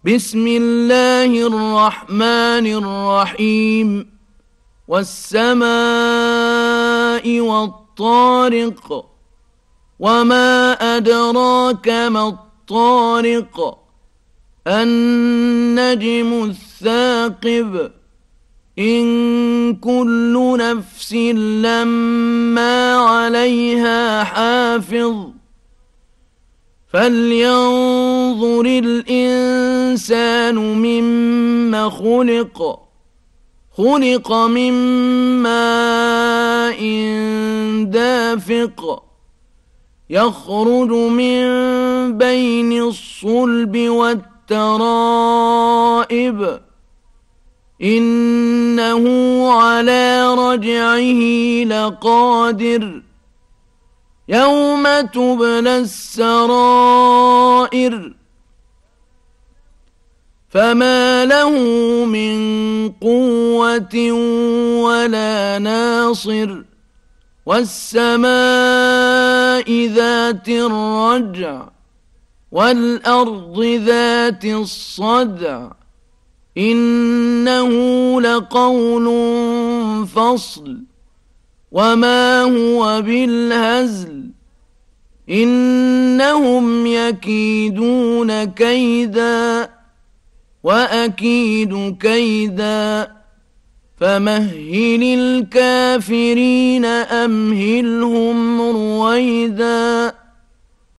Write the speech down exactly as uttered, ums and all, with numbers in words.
بسم الله الرحمن الرحيم والسماء والطارق وما أدراك ما الطارق النجم الثاقب إن كل نفس لما عليها حافظ فلينظر الإنسان مما خلق خلق من ماء دافق يخرج من بين الصلب والترائب إنه على رجعه لقادر يوم تبلى السرائر فما له من قوة ولا ناصر والسماء ذات الرجع والأرض ذات الصدع إنه لقول فصل وما هو بالهزل إنهم يكيدون كيدا وأكيد كيدا فمهل الكافرين أمهلهم رويدا